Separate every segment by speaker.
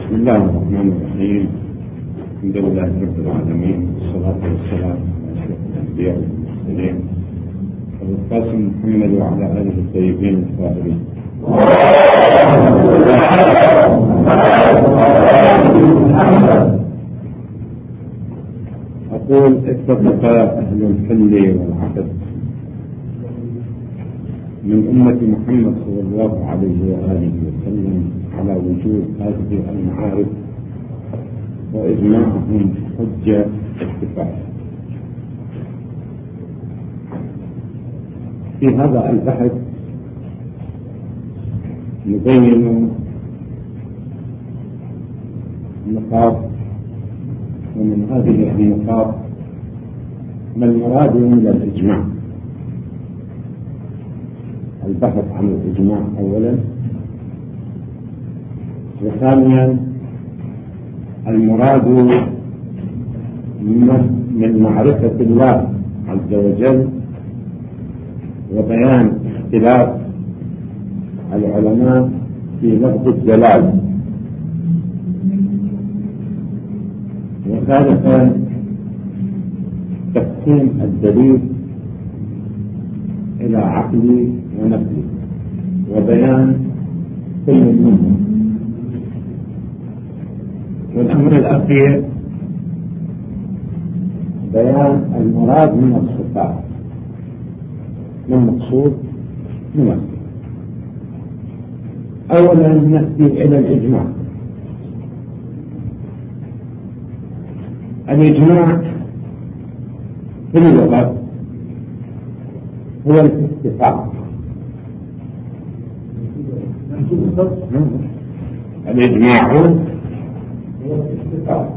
Speaker 1: بسم الله الرحمن الرحيم. الحمد لله رب العالمين، والصلاة والسلام على أشرف الأنبياء والمرسلين أبي القاسم محمد وعلى آله الطيبين الطاهرين. أقول اتفق أهل الحل والعقد من أمة محمد صلى الله عليه وآله وسلم على وجود هذه المعارف وإجماعهم حجة اتفاق. في هذا البحث نبين نقاط، ومن هذه النقاط ما المراد من الإجماع. البحث عن الإجماع أولا، وثانيا المراد من معرفة الله عز وجل وبيان اختلاف العلماء في لفظ الجلال، وثالثا تقسيم الدليل إلى عقلي ونقلي وبيان كل منهم، والأمر الأخير بيان المراد من الصفات، ما المقصود من الصفات. أولا نأتي إلى الإجماع. الإجماع في اللغة هو الاتفاق. الإجماع هو الاتفاق.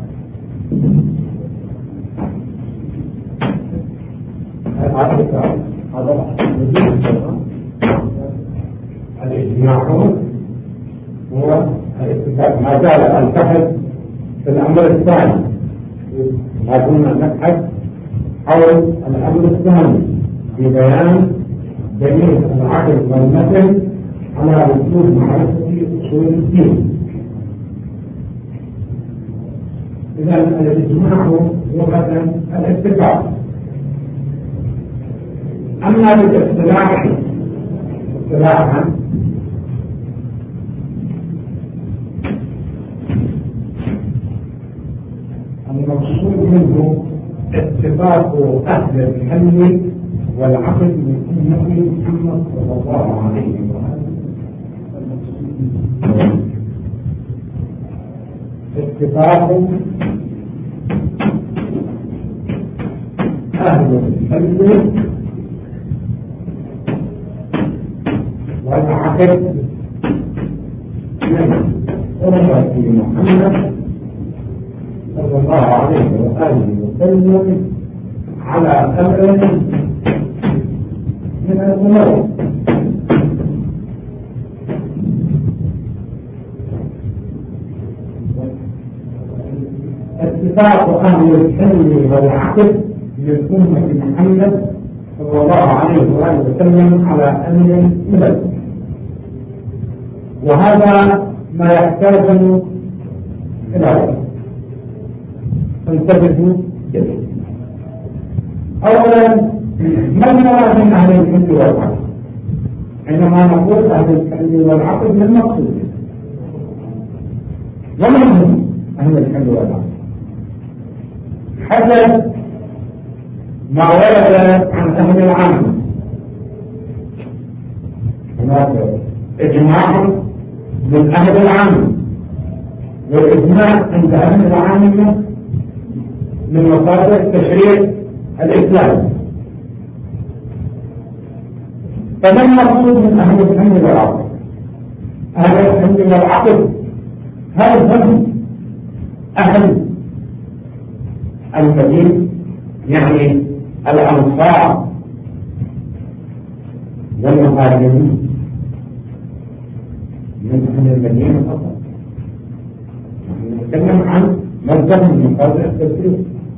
Speaker 1: الإجماع هو الاتفاق. ما زال البحث في الأمر الثاني، ما كنا نبحث حول الأمر الثاني في بيان دليل العقل والمثل على وجود معرفة أصول الدين. إذا الإجماع لغة الاتفاق. أما بالاصطلاح اصطلاحا المقصود منه اتفاق أهل الحل والعقل من أمة محمد صلى الله عليه وسلم. اتفاق أهل الحل والعقل من أمة محمد صلى الله عليه وآله وسلم على أمر من الأمور. اتفاق أهل الحل والعقل من أمة محمد صلى الله عليه وآله وسلم على أمر من، وهذا ما يحتاج إلى وقت. فانتبهوا جميعا. أولا، ما المراد من أهل الحل والعقل؟ حينما نقول أهل الحل والعقل ما المقصود؟ ومن هم أهل الحل والعقل؟ حسب ما ورد عن أهل العام هناك إجماع من أهل العام، والإجماع عند أهل العام من مصادر التشريع الإسلامي. فما المقصود من أهل الحل والعقل؟ أهل الحل والعقل هل هم أهل المدينة، يعني الأنصار والمهاجرين من أهل المدينة فقط؟ نحن نتكلم عن مصدر من مصادر التشريع.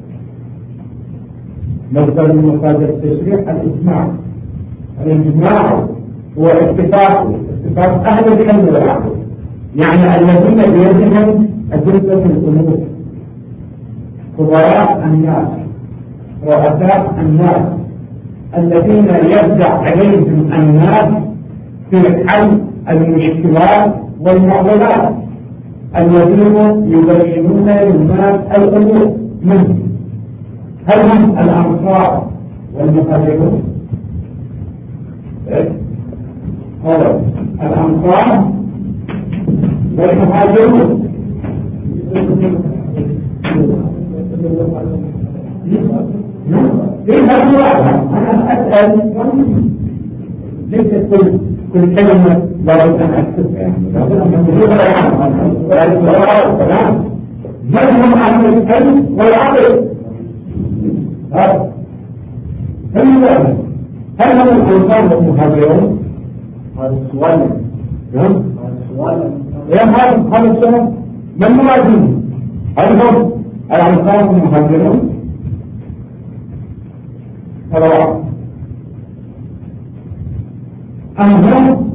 Speaker 1: مصدر من مصادر التشريع الإجماع. الإجماع هو اتفاق أهل الحل والعقل، يعني الذين بيدهم
Speaker 2: أدلة الأمور، كبراء الناس، رؤساء الناس الذين يبدأ عليهم الناس في حل المشكلات والمعضلات، الذين يبينون للناس الأمور منهم. هل هم الأنصار والمهاجرون؟ الأنصار والمهاجرون ليه هذا؟ أنا أسأل ليس كل كلمة لابد أن أكتبها، لابد أن أكتبها. من هم أهل العلم والعقل؟ هل هم الأنصار والمهاجرون؟ هذا السؤال. هذا السؤال من مرادهم؟ هل هم الأنصار والمهاجرون؟ هذا أم هم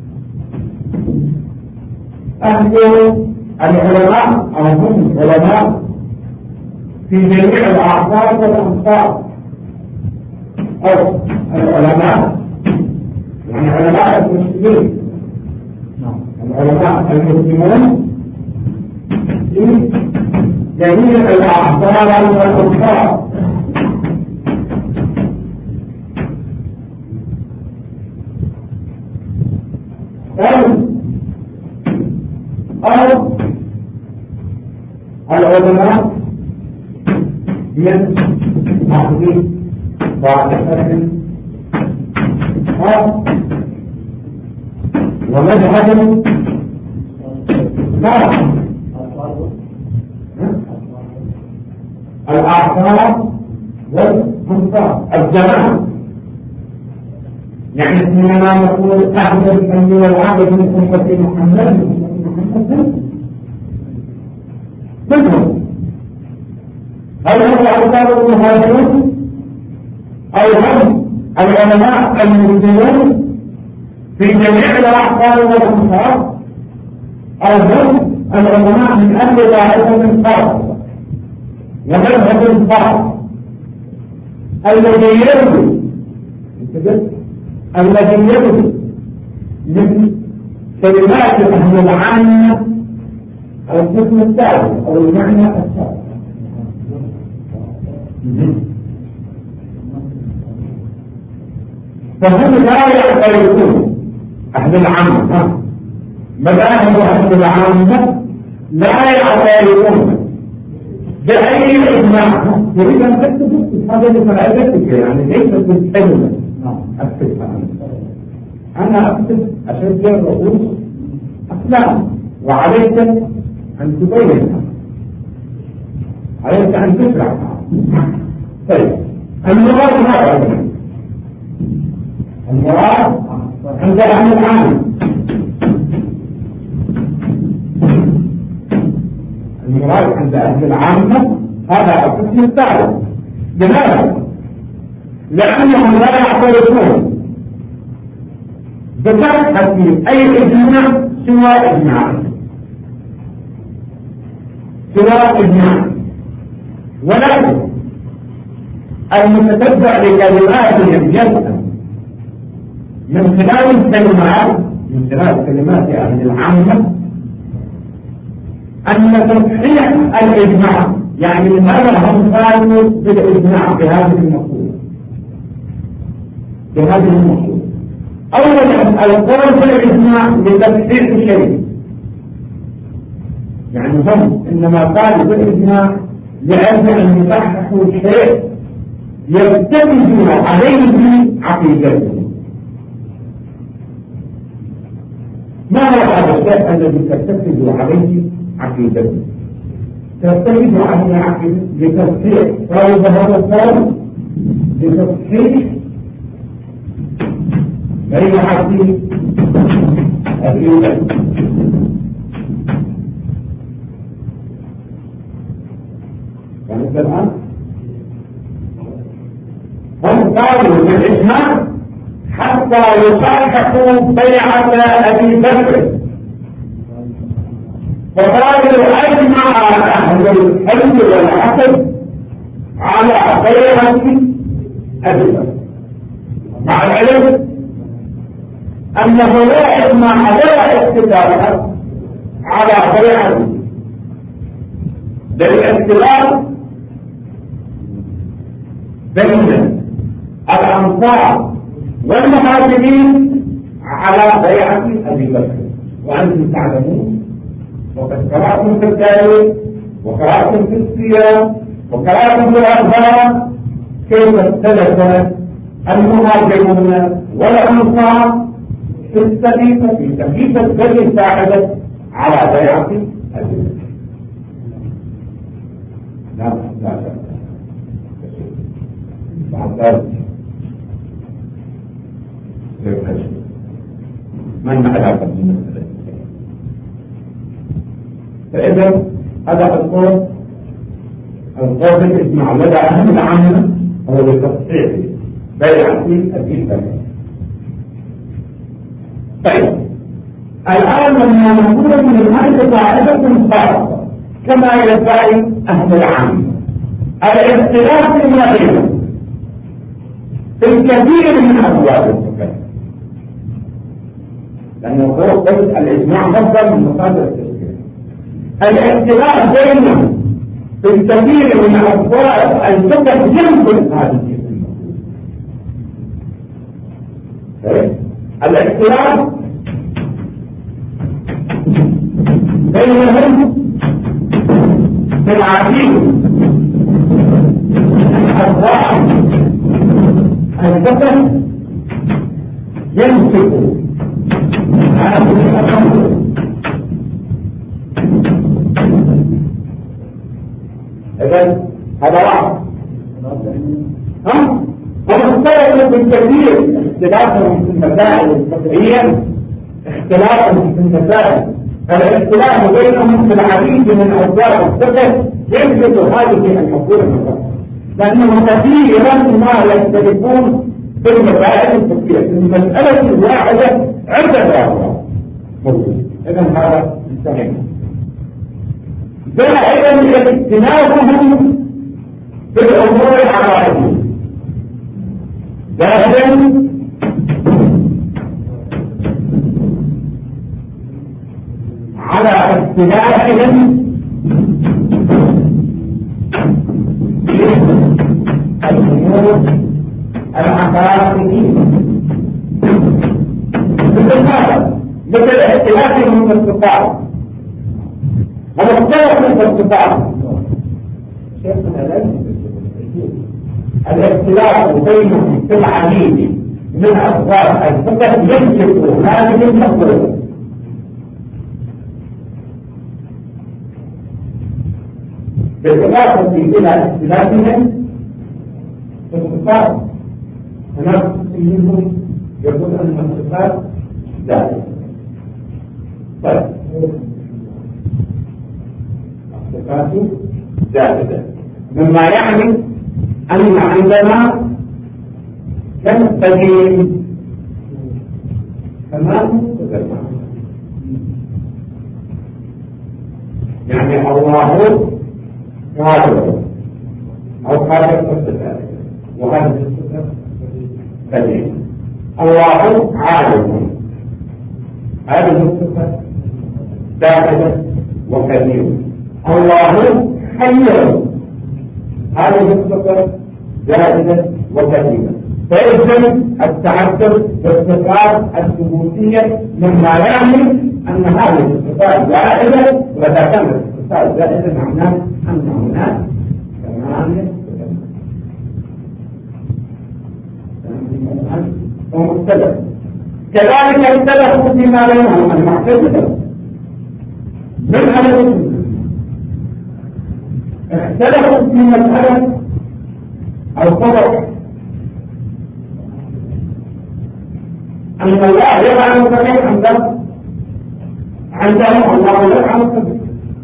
Speaker 2: أهل العلماء أو هم علماء في جميع الأعصار والأمصار، أو العلماء يعني علماء المسلمين، العلماء المسلمون في جميع الأعصار والأمصار. أو العلماء من أهل طائفة ومذهب الأعصار والأنصار الجماعة، يعني حينما نقول أهل الفن والعقل من أمة محمد منهم، هل هم الأنصار والمهاجرون أو هم العلماء المسلمون في جميع الأعصار والأمصار، أو هم العلماء من أهل طائفة خاصة ومذهب خاص الذي يرد من كلمات أهل العامة القسم الثالث أو المعنى الثالث. فهم لا يعترفون أهل العامة، مذاهب أهل العامة لا يعترفون بأي إجماع. يريد أن تكتب هذا لفائدتك، يعني ليس بالكلمة أكتبها أنا أكتب أشجع رؤوس أقلام، وعليك أن تبينها، عليك أن تشرحها. طيب المراد هذا المراد عند أهل العالم، المراد عند أهل العامة هذا القسم الثالث. لماذا؟ لأنهم لا يعترفون بصحة أي إجماع سوى إجماع، ولكن المتتبع لكلماتهم يسأل من خلال كلمات أهل العامة أن تصحيح الإجماع، يعني لماذا هم قالوا بالإجماع بهذه المقولة؟ أولا القول بالإجماع لتصحيح شيء، يعني هم إنما قالوا بالإجماع لأجل أن يصححوا شيء يرتكزوا عليه عقيدتهم. ما هو هذا الشيء الذي ترتكز عليه عقيدتهم؟ ترتكز عليه عقيدتهم لتصحيح قول هذا القول، لتصحيح بين عقيدة الإيمان. فمثل الآن هم قالوا بالإجماع حتى يصححوا بيعة أبي بكر فقالوا أجمع أهل الحل والعقد على بيعة أبي بكر، مع العلم أنه لا إجماع ولا اتفاق على بيعة بالاختلاف بين الأنصار والمهاجرين على بيعة أبي بكر. وأنتم تعلمون وقد قرأتم في التاريخ وقرأتم في السير وقرأتم في الأخبار كيف اختلف المهاجرون والأنصار في سقيفة بني ساعدة على بيعة أبي بكر. لا بعد ذلك ما علاقة بالمسألة. فإذا هذا القول الإجماع لدى أهل العامة هو لتصحيح بيعة أبي بكر. طيب الآن لما نقول من هذه قاعدة خاصة كما يدعي أهل العامة الاختلاف فيما بينهم في الكثير من أبواب الفقه، لأنه هو قلت الإجماع مصدر من مصادر التشريع. الاختلاف بينهم في الكثير من أبواب الفقه يمكن هذه الاختلاف بينهم في العديد أبواب الفقه يمسك هذه الأمور. إذن هذا واحد. ومختلف بالكثير اختلافهم في المسائل الفقهية، اختلافهم في المسائل الاختلاف بينهم في العديد من أبواب الفقه يمسك هذه الحقوق الفقهية، لأنهم كثيرا ما يختلفون في المسائل الفقهية. في المسألة الواحدة عدة أبواب موجودة. إذن هذا مستحيل. زائدا اختلافهم في الأمور العقائدية، زائدا على اختلافهم الأمور العقائدية. مثل اختلافهم في الصفات، هذا اختلاف في الصفات. الاختلاف بينهم في العديد من أبواب الفقه يمسك هذه المقولة. بالإضافة إلى اختلافهم في الصفات، هناك منهم يقول أن الصفات ذاتية. طيب الصفات ذاتية، مما يعني أن عندنا كالقديم تمام يعني الله قادر أو قادر الصفات، وهذه الصفات قديم. الله عالم، هذه الصفات ذاتية وقديم. الله حي، هذه الصفة زائدة وكثيرة. فإذا التعدد بالصفات الثبوتية مما يعني أن هذه الصفات زائدة، وإذا كانت الصفات زائدة معناه أن هناك ثمانية ومختلف. كذلك اختلفوا فيما بينهم المعتزلة من أهل اختلفوا في مسألة القدر، أن الله يفعل الصحيح عندهم الله يفعل الصحيح،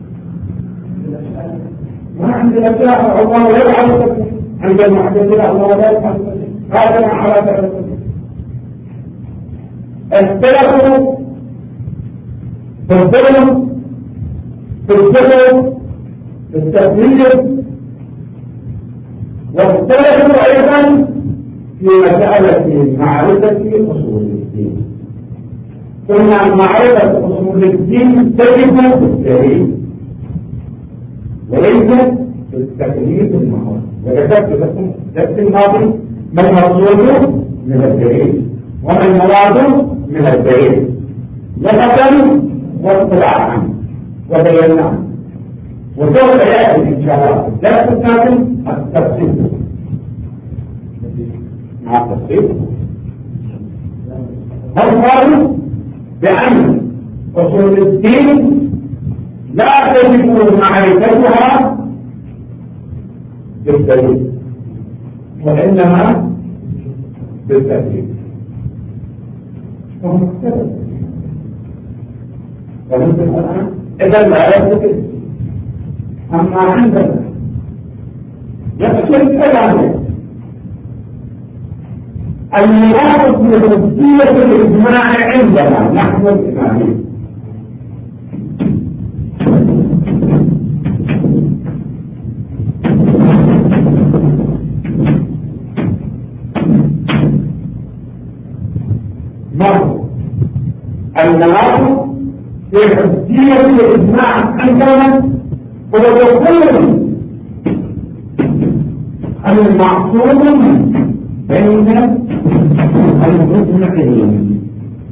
Speaker 2: ما عند الأشياء الله يفعل الصحيح، عند المعتزلة الله لا يفعل الصحيح، هذا على فعل الصحيح. اختلفوا في الظلم في الجبل في التقليد، واختلفوا أيضا في مسألة معرفة أصول الدين. قلنا معرفة أصول الدين تجب في الدليل وليس في التقليد المعروف. وذكرت لكم في الدرس الماضي ما المقصود من الدليل وما المراد من الدليل لغة واصطلاحا وبيناه، وسوف يأتي إن شاء الله في الدرس الثاني التفصيل مع التفصيل. هم قالوا بأن أصول الدين لا تجب معرفتها بالدليل وإنما بالتفصيل. فمثل الآن إذا لا يستطيع. أما عندنا يختلف كلامه المراد بحجية الإجماع عندنا نحن الإمامين. المراد بحجية الإجماع عندنا هو دخول المعصوم بين المجمعين،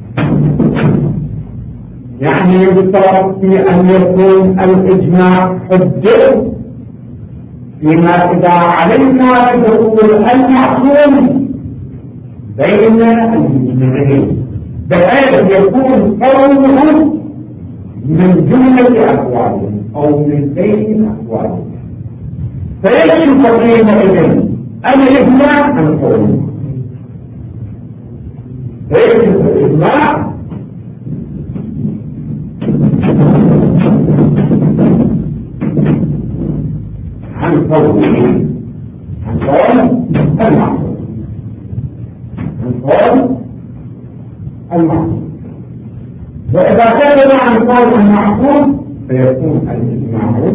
Speaker 2: يعني يشترط في أن يكون الإجماع حجة فيما إذا علمنا بدخول المعصوم بين المجمعين بحيث يكون قوله من جملة أقوالهم أو من بين أقوالهم، فيكشف حينئذ الإجماع عن قوله، فيكشف الإجماع عن قوله، عن قول المعصوم، عن قول المعصوم. وإذا كان عن قول المعصوم فيكون الإجماع،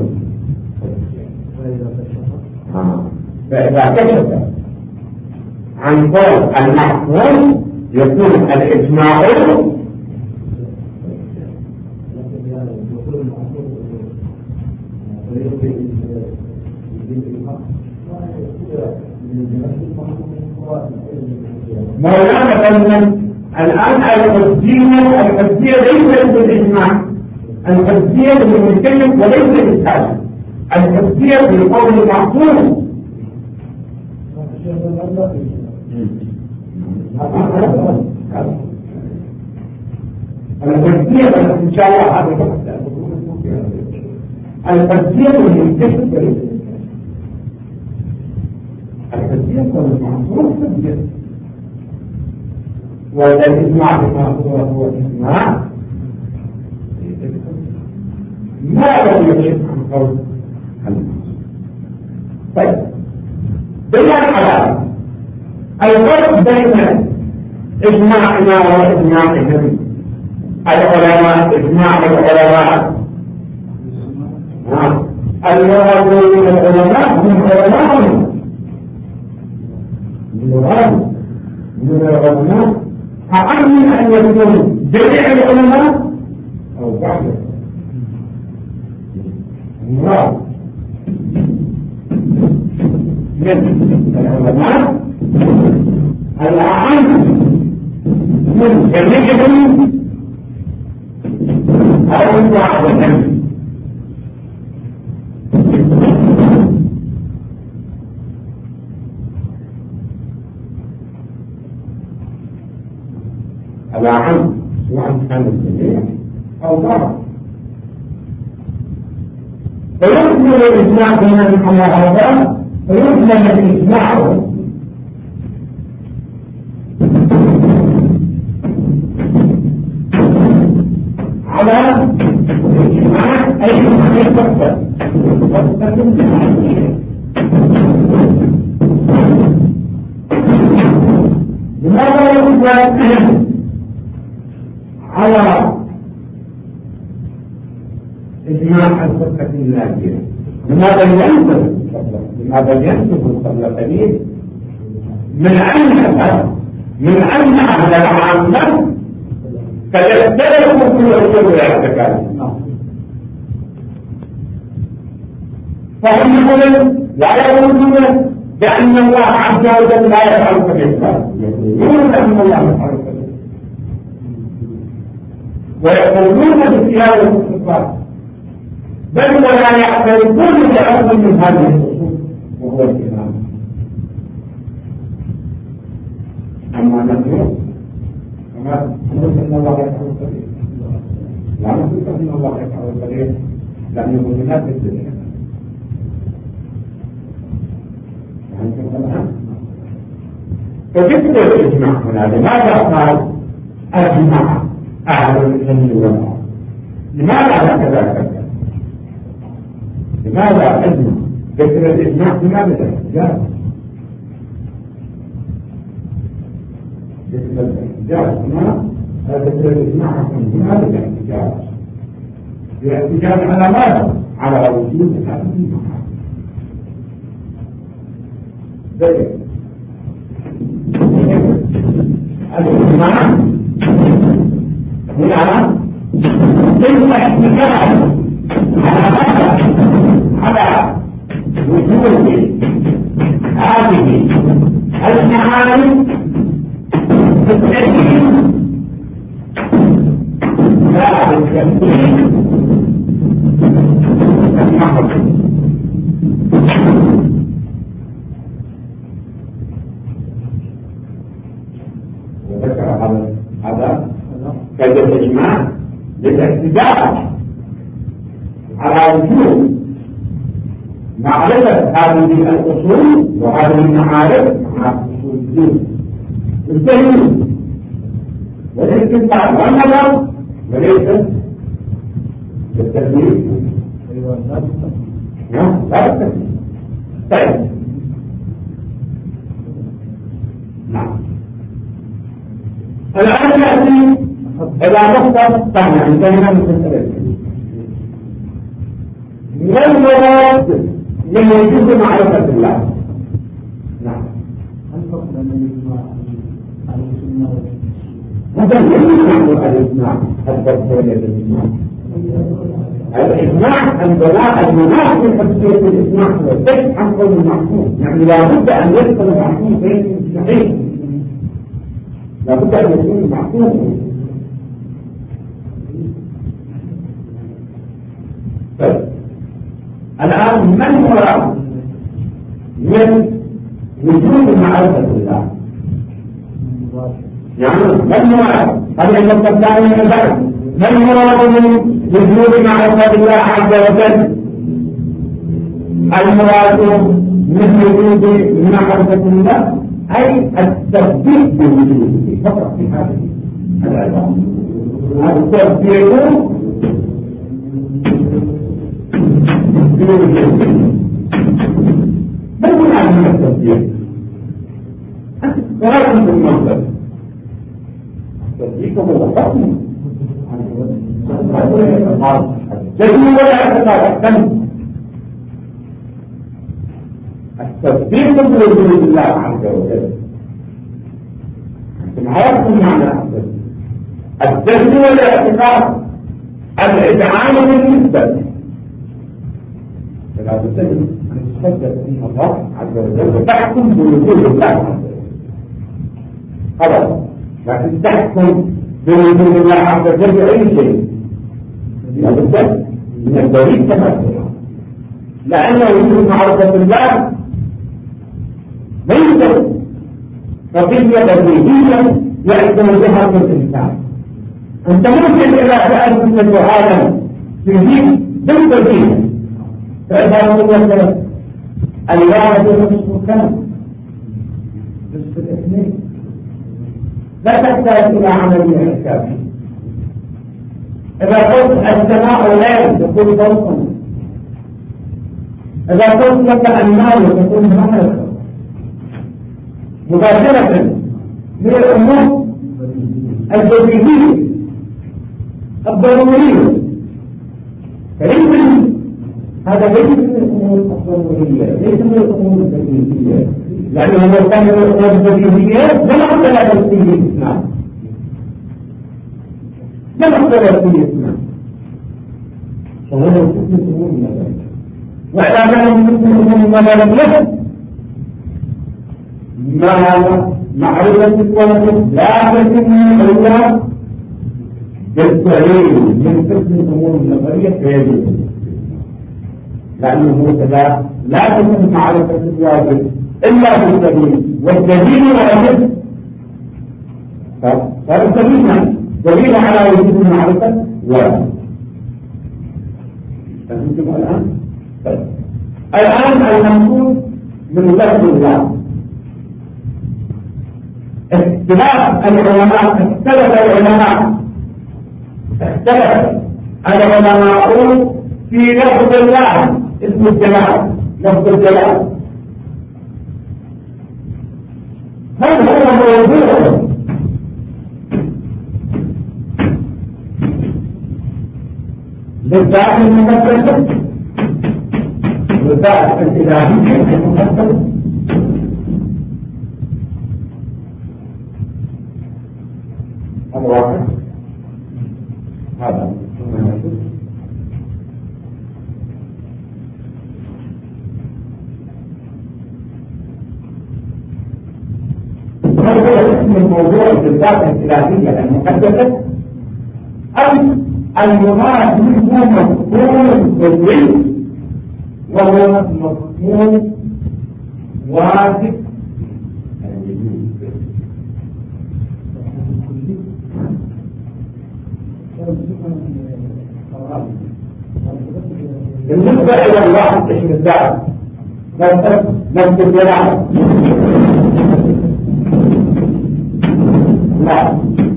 Speaker 2: فإذا كشف عن قول المعصوم يكون الإجماع مولانا فإن الآن الحجية ليست بالإجماع، الحجية بالمتكلم وليس بالحاجة، الحجية بالقول المعصوم. الحجية إن شاء الله هذا الحجية بالمتكلم، الحجية بالمعصوم حجية، والإجماع بما هو إجماع ما لم يكشف عن قول المعصوم. طيب بناء على الفرق بين إجماعنا وإجماعهم العلماء، إجماع العلماء المراد من العلماء هم علماء المراد من العلماء أعلم من أن يكون جميع العلماء أو بعض المراد من العلماء الأعلم من جميعهم أو بعضهم. الأعلم سواء كان الجميع أو بعض، فيكمل الإجماع بين على هذا، فيكمل الإجماع على الإجماع أي ما يفصل لماذا يكمل على إجماع الفرقة الناجية. لماذا ينسب قبل قليل من أن أهل العامة قد اختلفوا في الأصول والاعتقاد، فهم يقولون لا يقولون بأن الله عز وجل لا يفعل كالإسلام، يقولون بأن الله يفعل كالإسلام، ويقولون بصيانة الصفات، بل ولا يعترفون بأصل من هذه الأصول وهو الإيمان. أما نحن كما نقول أن الله يفعل القدير، لا نقول أن الله يفعل القدير لأنه هناك الدنيا. فجدت الإجماع هنا، لماذا قال أجمع أهل العلم والعلم؟ لماذا هكذا كذا؟ لماذا أجمع؟ ذكر الإجماع لماذا الاحتجاج؟ ذكر الاحتجاج هنا، ذكر الإجماع لماذا الاحتجاج؟ الاحتجاج على ماذا؟ على وجود هذه المعاني. الإجماع هنا ليس احتجاج على وجود هذه المعاني في التأكيد لا بالتأكيد وذكر هذا كالإجماع للاحتجاج على وجود معرفة هذه الأصول وهذه المعارف مع أصول الدين الدليل والاستنباط والنظر وليس بالتدليل. لا بالتدليل. طيب نعم. الآن نأتي إلى نقطة ثانية انتهينا من المسألة. ما المراد من وجود معرفة الله؟ نعم. هذا يمكن الإجماع التفصيلي للإجماع. الإجماع البلاء المناسب لتفسير الإجماع هو البحث عن قول المحكوم، يعني لابد أن يدخل المحكوم بين الصحيح، لابد أن يكون المحكوم. طيب الآن ما المراد من وجود معرفة الله؟ يعني ما المراد؟ هذا النقطة الثانية من بعد، ما المراد من وجود معرفة الله عز وجل؟ المراد من وجود معرفة الله أي التصديق بوجوده فقط في هذه العبارة. التصديق ما المعنى من التصديق؟ ولكن في المنطق التصديق هو حكم الدليل ولا اعتقاد. التصديق بوجود الله عز وجل انتم عرفتم معنى الدليل ولا اعتقاد الإذعان بالنسبة. فلا بد أن تصدق أن الله عز وجل تحكم بوجود الله عز وجل خلاص، لكن تحكم بوجود الله عز وجل بأي شيء لا بد من الدليل كما لأن وجود معرفة الله ليست قضية بديهية يحكم بها كل إنسان. أنت ممكن إذا سألت سؤالا تجيب بالبديهة، فإذا قلت الواحد نصف كم نصف الاثنين لا تحتاج إلى عملية حسابية. إذا قلت السماء ليل تكون ضوءا، إذا قلت لك النار تكون معرفة مباشرة من الأمور البديهية الضرورية. فليس هذا ليس من الأمور الضرورية، ليس من الأمور البديهية، لأنه لو كان من الأمور البديهية لما اختلف فيه الإسلام، لما اختلف فيه الإسلام، فهو يكون من الأمور النظرية. وإذا كان من الأمور النظرية ما معرفة الوجه لا تتم إلا بالدليل من قسم الأمور النظرية كاملة، لأنه كذا لا تتم معرفة الواجب إلا بالدليل، والدليل واجب فالدليل دليل على وجود المعرفة واجب. فهمتم الآن؟ طيب الآن المقصود من لفظ الله اختلاف العلماء، اختلف العلماء في لفظ الله اسم الجلال، لفظ الجلال هل هو موضوع للذات المقدسة للذات الإلهية المقدسة؟ هذا واقع، هذا اسم الموضوع بالذات الإلهية المقدسة أم المراد منه مفهوم بالعلم وهو مفهوم واجب بالنسبة إلى الله اسم الدعوة نفس الجلال لا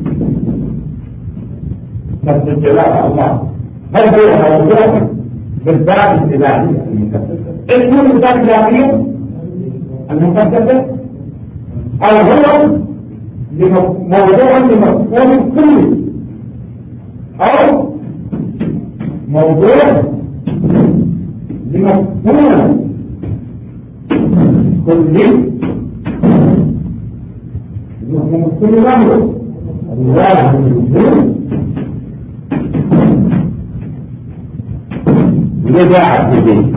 Speaker 2: نفس الجلال الله، هل هو موضوع بالذات الإلهية المقدسة اسم الذات الإلهية المقدسة أو هو موضوع لمفهوم كلي أو موضوع لمفهوم كلي مفهوم كل الأمر الواجب الوجود لذاعة به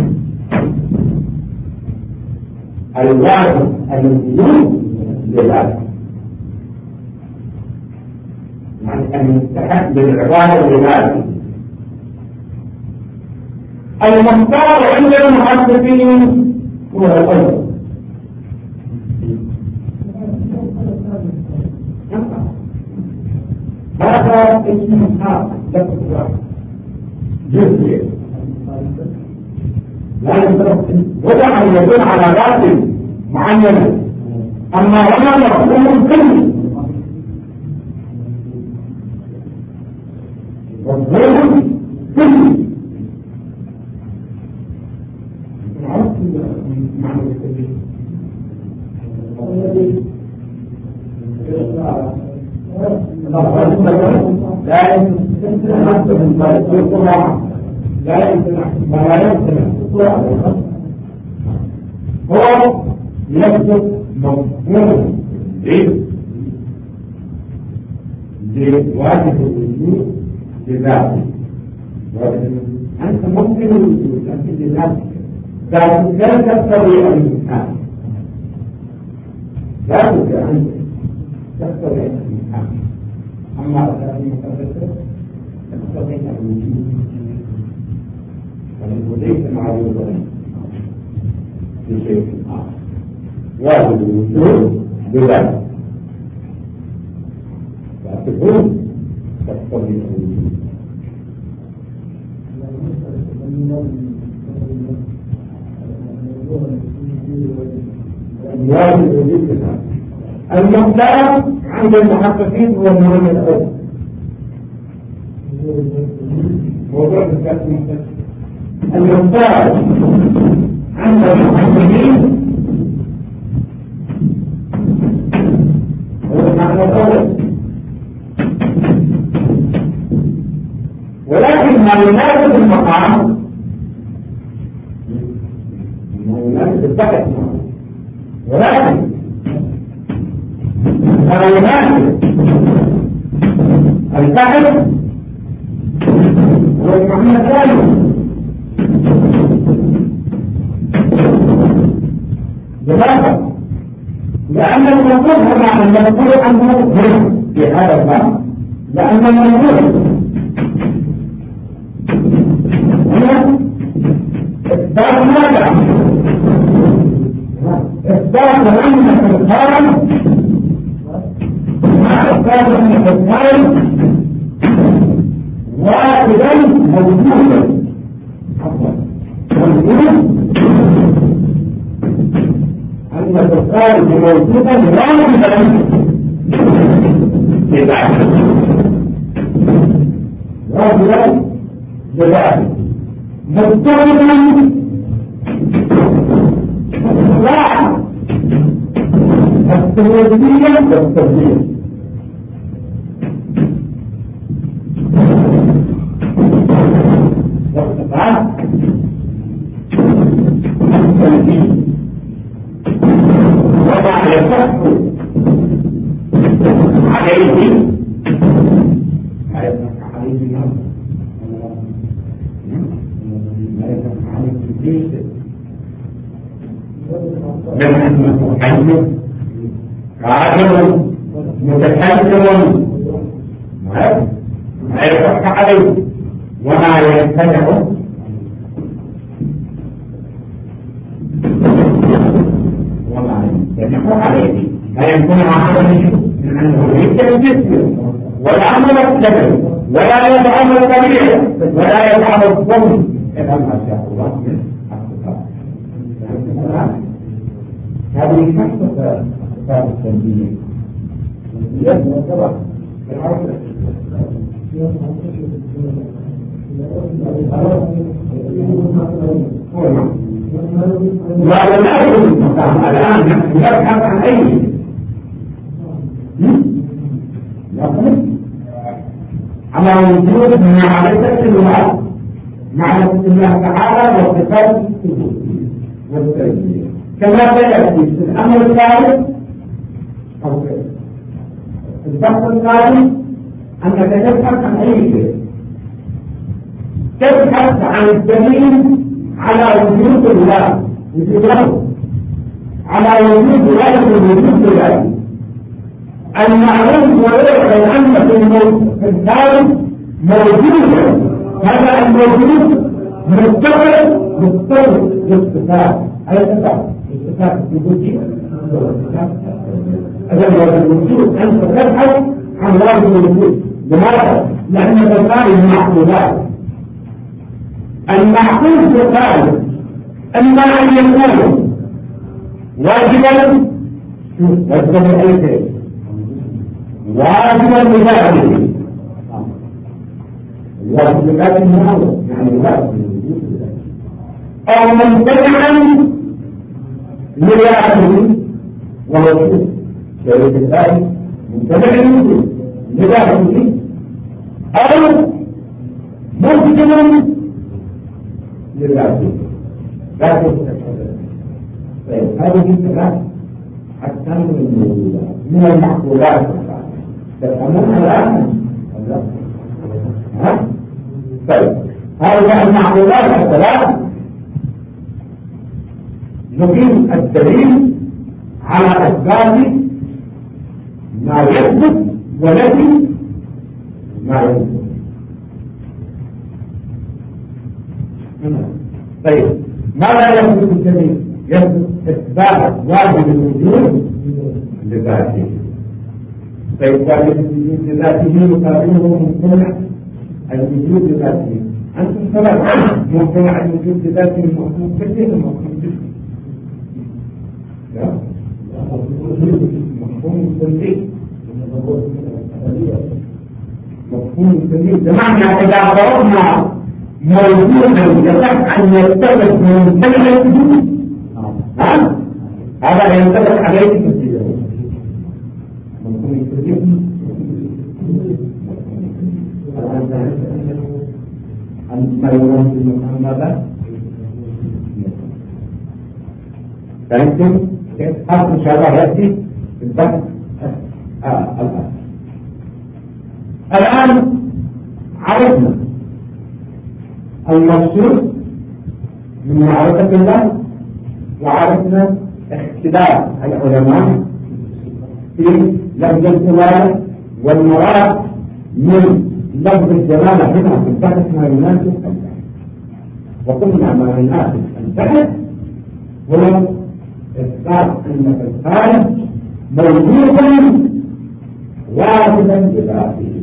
Speaker 2: الواجب الوجود لذاعة، يعني أن يستحق بالعبادة لذاته. المختار عند المحدثين هو الأول، هذا اسم خاص جزئي لا وضع أن يدل على ذات معينة، أما هنا مفهوم كلي مفهوم كلي هو يكتب مفهوم لواجب الوجود لذاته، أنت ممكن الوجود لكن لذاتك ذاتك لا تقتضي الإمكان، ذاتك أنت تقتضي الإمكان، أما الذات المقدسة تقتضي الوجود، وليس معروفا بشيء آخر، واجب الوجود بذاته ذاتك تقتضي الوجود. المختار عند المحققين هو المهم الأول، موضوع الذات المقدسة. المختار عند المحققين هو المعنى الأول، ولكن ما يناسب المقام الذكر، ولكن حيوانات الفحل والمعنى الثاني لماذا؟ لأن المنظور مع المذكور عنه في هذا الباب، لأن المنظور هنا إثبات ماذا؟ إثبات أن الخارج مع إثبات أن الخارج واحدا موجودا أن الخارج موجودا واحدا لذاته واحدا لذاته مضطردا لا التوازية والتوزيع والصفات التوزيع وما يصح عليه من قادر متكلم ما يصح عليه وما يمتنع وما يمتنع عليه، ما يمتنع عليه من أنه ليس الجسم ولا عمل السبب ولا يفعل الطبيعة ولا يفعل الظلم إذا ما شاء الله من الصفات. هذه مكتبة صفات التنبيه طبعا وهذا لا يوجد الآن يبحث عن أي على وجود معرفة الوعد معرفة الله تعالى وصفات والتنبيه كما سيأتي في الأمر الثالث أو في البحث الثالث أنك تبحث عن أي شيء، تبحث عن الدليل على وجود الله على وجود غير الوجود الله المعروف ويعلم أن في الخارج موجود، هذا الموجود متصل بالصفات أي صفات الوجود هذا الموجود أنت تبحث عن واجب الوجود. لماذا؟ لأن الخارج معقولات، المعقول في الخارج أما أن يكون واجبا واجبا أي شيء واجبا لذاته الواجب لذاته يعني الواجب أو ممتنعا لذاته وموجود شريك الله ممتنع لذاته أو ممكن لذاته ذاته. هذه الثلاث حتى من المعقولات تفهمون الآن؟ طيب هذه المعقولات الثلاث نقيم الدليل على أسباب ما يثبت ونفي ما يثبت. طيب ماذا يثبت الدليل؟ يثبت إثبات واجب الوجود لذاته. طيب واجب الوجود لذاته يقابله ممتنع الوجود لذاته. أنتم ثلاثة ممتنع الوجود لذاته المفهوم كثير المفهوم جدا. مفهوم التنبيه مفهوم التنبيه بمعنى إذا ضربنا موجودا يصح أن يتفق من ممتنع الوجود هذا ينطبق عليه كثيرا. مفهوم التنبيه ما يرون في المحمد فهمتم؟ هذا إن شاء الله يأتي في البحث الآن عرفنا المقصود من معرفة الله، وعرفنا اختلاف العلماء في لفظ الجلالة، والمراد من لفظ الجلالة هنا في البحث ما يناسب البحث. وقلنا ما يناسب البحث هو إثبات أن الخالق موجودا واجبا بذاته،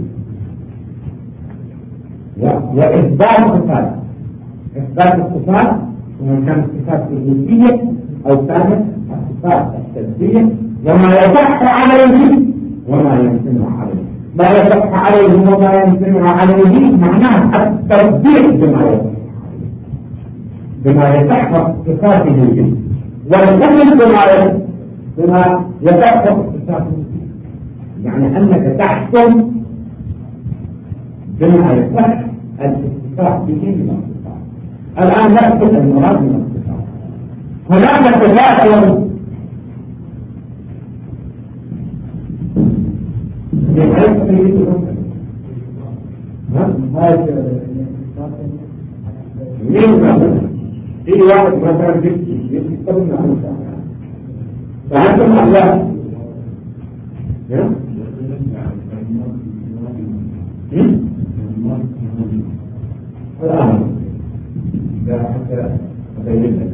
Speaker 2: وإثبات الصفات، إثبات الصفات ومن كانت الصفات الوجودية أو كانت الصفات السلبية، وما يصح عليه وما يمتنع عليه. ما يصح عليه وما يمتنع عليه معناه التصديق بما يصح صفاته به، والحكم بما يصح صفاته، يعني أنك تحكم بما يصح الاتصاف به من الصفات. الآن نأخذ المراد من الصفات. هناك تداخل في واحد مثلا يبكي قبل عنه فهذا الله الآن حتى أبين لك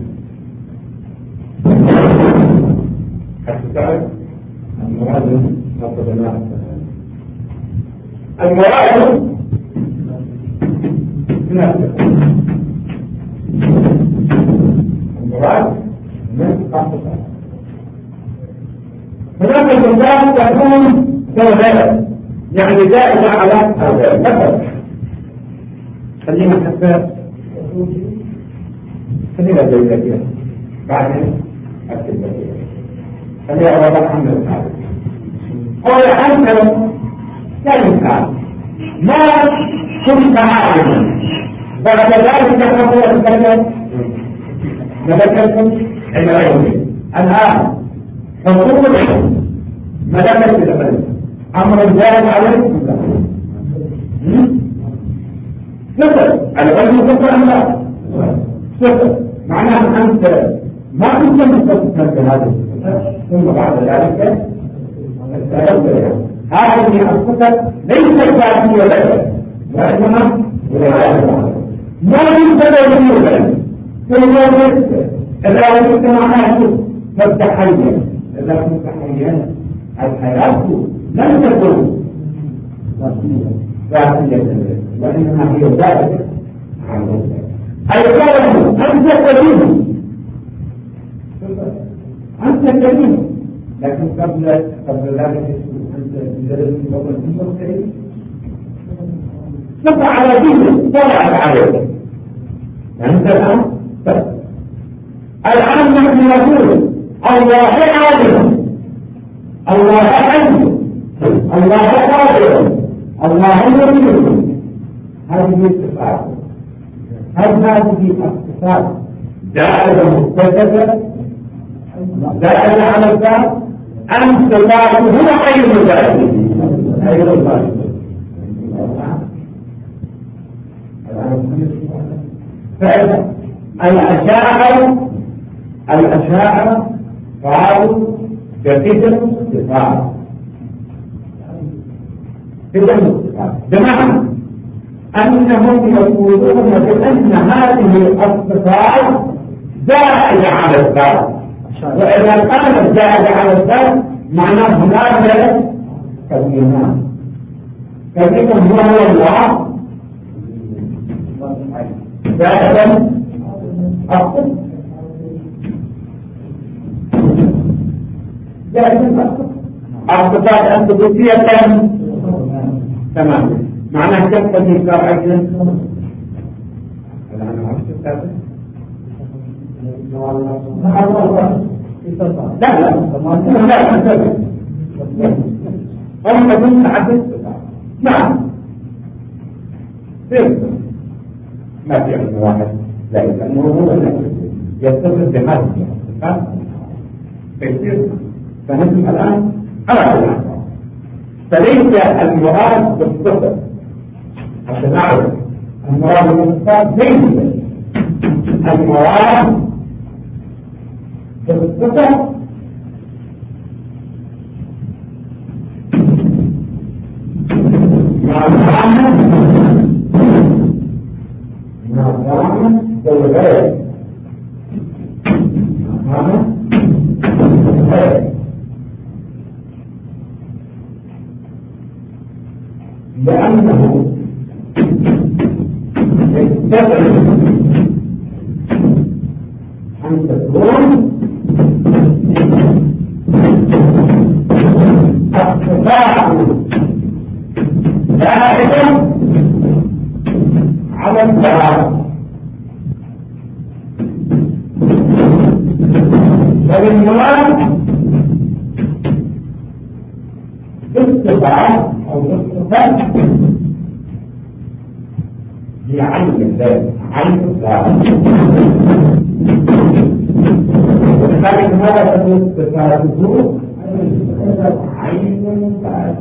Speaker 2: حتى تعرف المراد أفضل ما المراد المراد من قصة هناك الجزاء تكون كالغير، يعني زائدة على الغير. مثلا خلينا حتى خلينا جيدة بعدين أكتب لك خلينا أوضح عن الحالة. أولا أنت كالمثال ما كنت عالما بعد ذلك تقول الكلمة ملكة العلم. الآن حصول ملكة العلم أمر زائد عليكم صفر. العلم صفر أم لا؟ صفر، معناه أنت ما كنت مستثمر بهذه الصفة، ثم بعد ذلك هذه الصفة ليست ذاتية لك وإنما ما ينتبه منه ثم إذا كنت معناه تتحين. إذا كنت تحين الحياة لن تكون ذاتية وإنما هي ذاتية عن ذلك. الكلام أنت كريم، أنت كريم، لكن قبل ذلك أنت مدرس وقت كريم صفة على دينك طلعت عليك. أنت الآن نحن نقول الله عالم، الله علم، الله قادر، الله يريد. هذه الصفات، هل هذه الصفات دائرة مختلفة دائرة على الذات أم صفاته هو غير ذاته؟ غير ذاته. الأشاعرة قالوا بقدر الصفات، بمعنى أنهم يقولون بأن هذه الصفات زائدة على الذات، وإذا كانت زائدة على الذات معناه هناك كلمات. كلمة هو الله زائدا أصل زائدا الصفات الثبوتية تماما معناه كيف تذكر أجل لا هم كنت عدد نعم ما في علم واحد، لا لأنه هو يتصل بهذه الصفات كثير. فنحن الآن على الأحكام، فليس المراد بالصفر عشان نعرف المراد بالصفات ليس المراد بالصفر مع الرحمة والغير لأنه يستطيع أن تكون الصفات زائدة على الثلاث، فالمراد بالصفات أو بالصفات هي عين الذات، عين الذات. ولذلك ماذا تقول صفاته؟ عين الذات.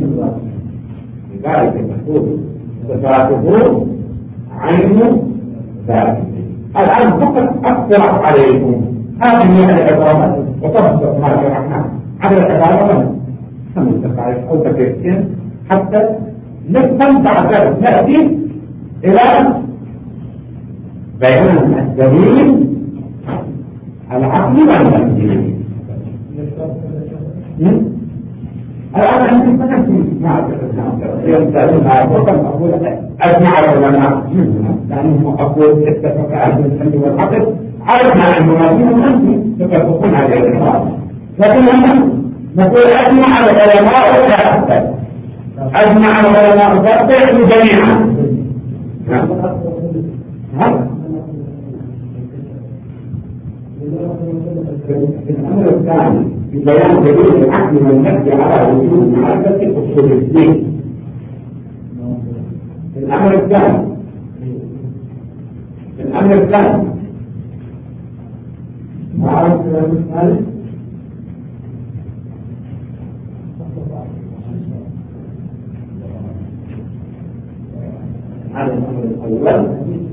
Speaker 2: لذلك تقول صفاته عين ذات. الآن فقط أقترح عليكم هذه العبارات وتبسط ما شرحناه على العبارات 5 دقائق أو دقيقتين حتى نفهم. بعد ذلك نأتي إلى بيان الدليل العقلي والمنطقي. الآن أنت تكفي مع أقول أجمع العلماء لأنهم أقول اتفق أهل العلم والعقل عرفنا المناظرين والمنطق يتفقون على الإقرار، لكن نقول أجمع العلماء ولا أكثر. أجمع العلماء ولا جميعا. الأمر الثاني في بيان دليل العقل والنفس على وجود معرفة أصول الدين. الأمر الثاني معرفة المسألة على الأمر الأول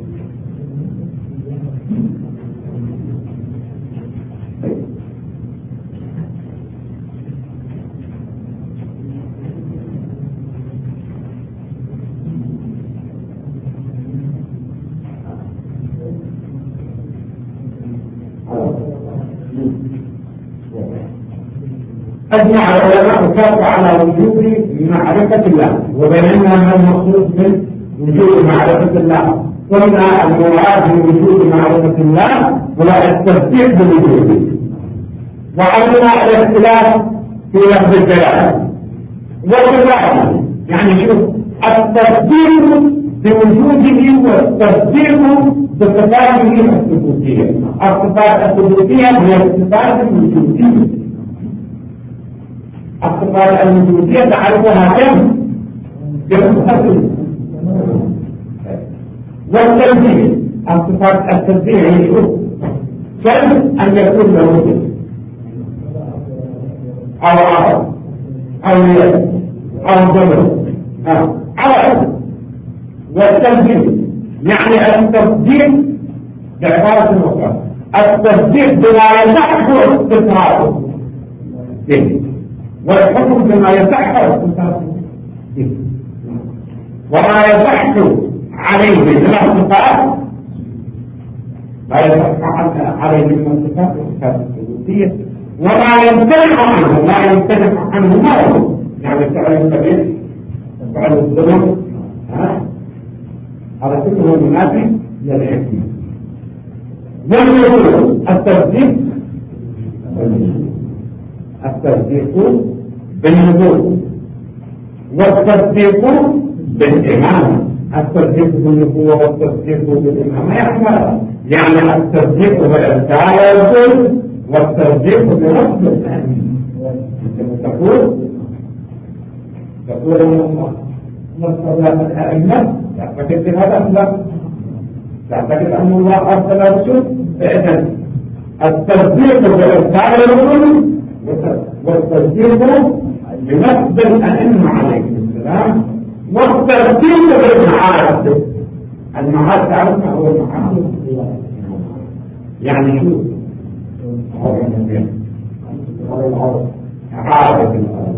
Speaker 2: أجمع العلماء كافة على وجوب معرفة الله وبيننا ما المقصود من وجوب معرفة الله. قلنا المراد من وجوب معرفة الله هو التصديق بوجوده، وعلمنا الاختلاف في لفظ الجلالة والرواية. يعني شوف التصديق بوجوده والتصديق بصفاته الثبوتية. الصفات الثبوتية هي الصفات الوجودية. الصفات الوجودية تعرفها كم؟ بالصفات. والتنزيل الصفات التنزيل يشوف كم أن يكون له وجود أو عرض أو يد أو ضمر عرض. والتنزيل يعني التصديق بعبارة أخرى التصديق بما يصح استثناءه به، والحكم بما يصح استثناءه به، وما يصح عليه من الصفات لا يصح عليه من الصفات الثبوتية، وما يمتنع عنه ما هو يعني فعل الكبير فعل الظلم هذا كله منافي للحكمة. والوجود التصديق بالوجود والتصديق بالإمامة. التصديق بالنبوة والتصديق بالإمامة يحمل يعني التصديق بالإرسال والرسل والتصديق بنصب الأمين. تقول أن نصب الأئمة تعتقد بهذا؟ لا، تعتقد أن الله أرسل رسل فإذن التصديق بإرسال الرسل والتصديق بنصب الأئمة عليهم السلام والتصديق بالمعاد. المعاد تعرفنا هو المعاد يعني شو؟ عارف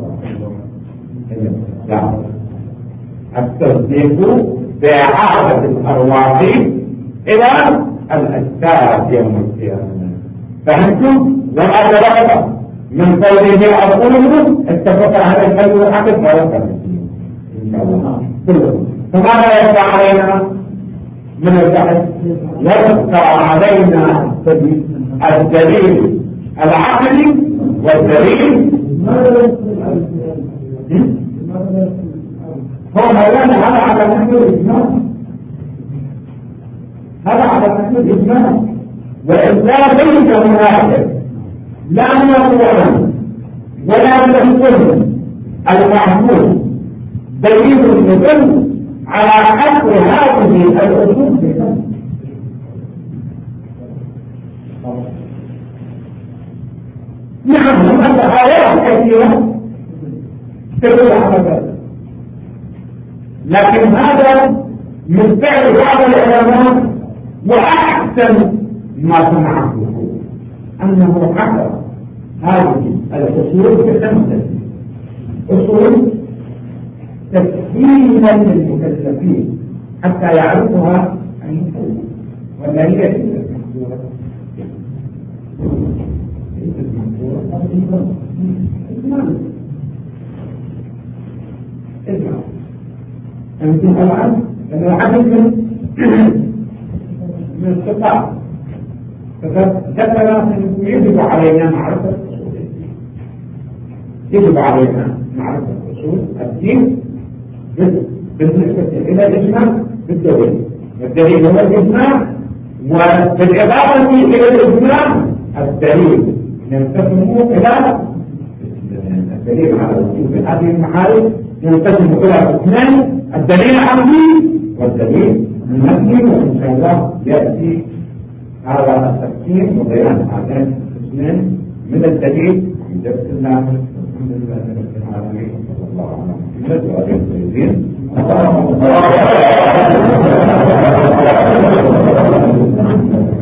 Speaker 2: التصديق بإعادة الأرواح إلى الأجساد يوم القيامة. فهمتم؟ وهذا رأى من قوله أقوله اتفق على الحل والعقل فوقع إن شاء الله كلهم. فماذا يبقى علينا من البحث؟ يبقى علينا الدليل العقلي والدليل هو مولانا هذا على نحو الإجماع، هذا على نحو الإجماع، وإلا ليس هناك لا من القرآن ولا من السنة المعمول دليل يدل على حصر هذه الأصول بها. نعم هناك آيات كثيرة تدل على ذلك، لكن هذا من فعل بعض العلماء وأحسن ما سمعه أنه حصر هذه الأصول بخمسة أصول تسهيلا للمكلفين حتى يعرفها المكلف، ولا هي ليست محظورة؟ ليست محظورة اسمع أنت الآن أن العدد من الصفات فذكر يجب علينا معرفة الأصول، يجب علينا معرفة أصول الدين بالنسبة إلى الإجماع بالدليل، والدليل هو الإجماع، وبالإضافة إلى الإجماع الدليل ينقسم إلى الدليل على وجود هذه المعارف ينقسم إلى قسمين: الدليل العقلي والدليل النقلي، وإن شاء الله يأتي هذا التقسيم وبيان هذين القسمين من الدليل في درس الله. الحمد لله رب العالمين، صلى الله على محمد وآله الطيبين. اللهم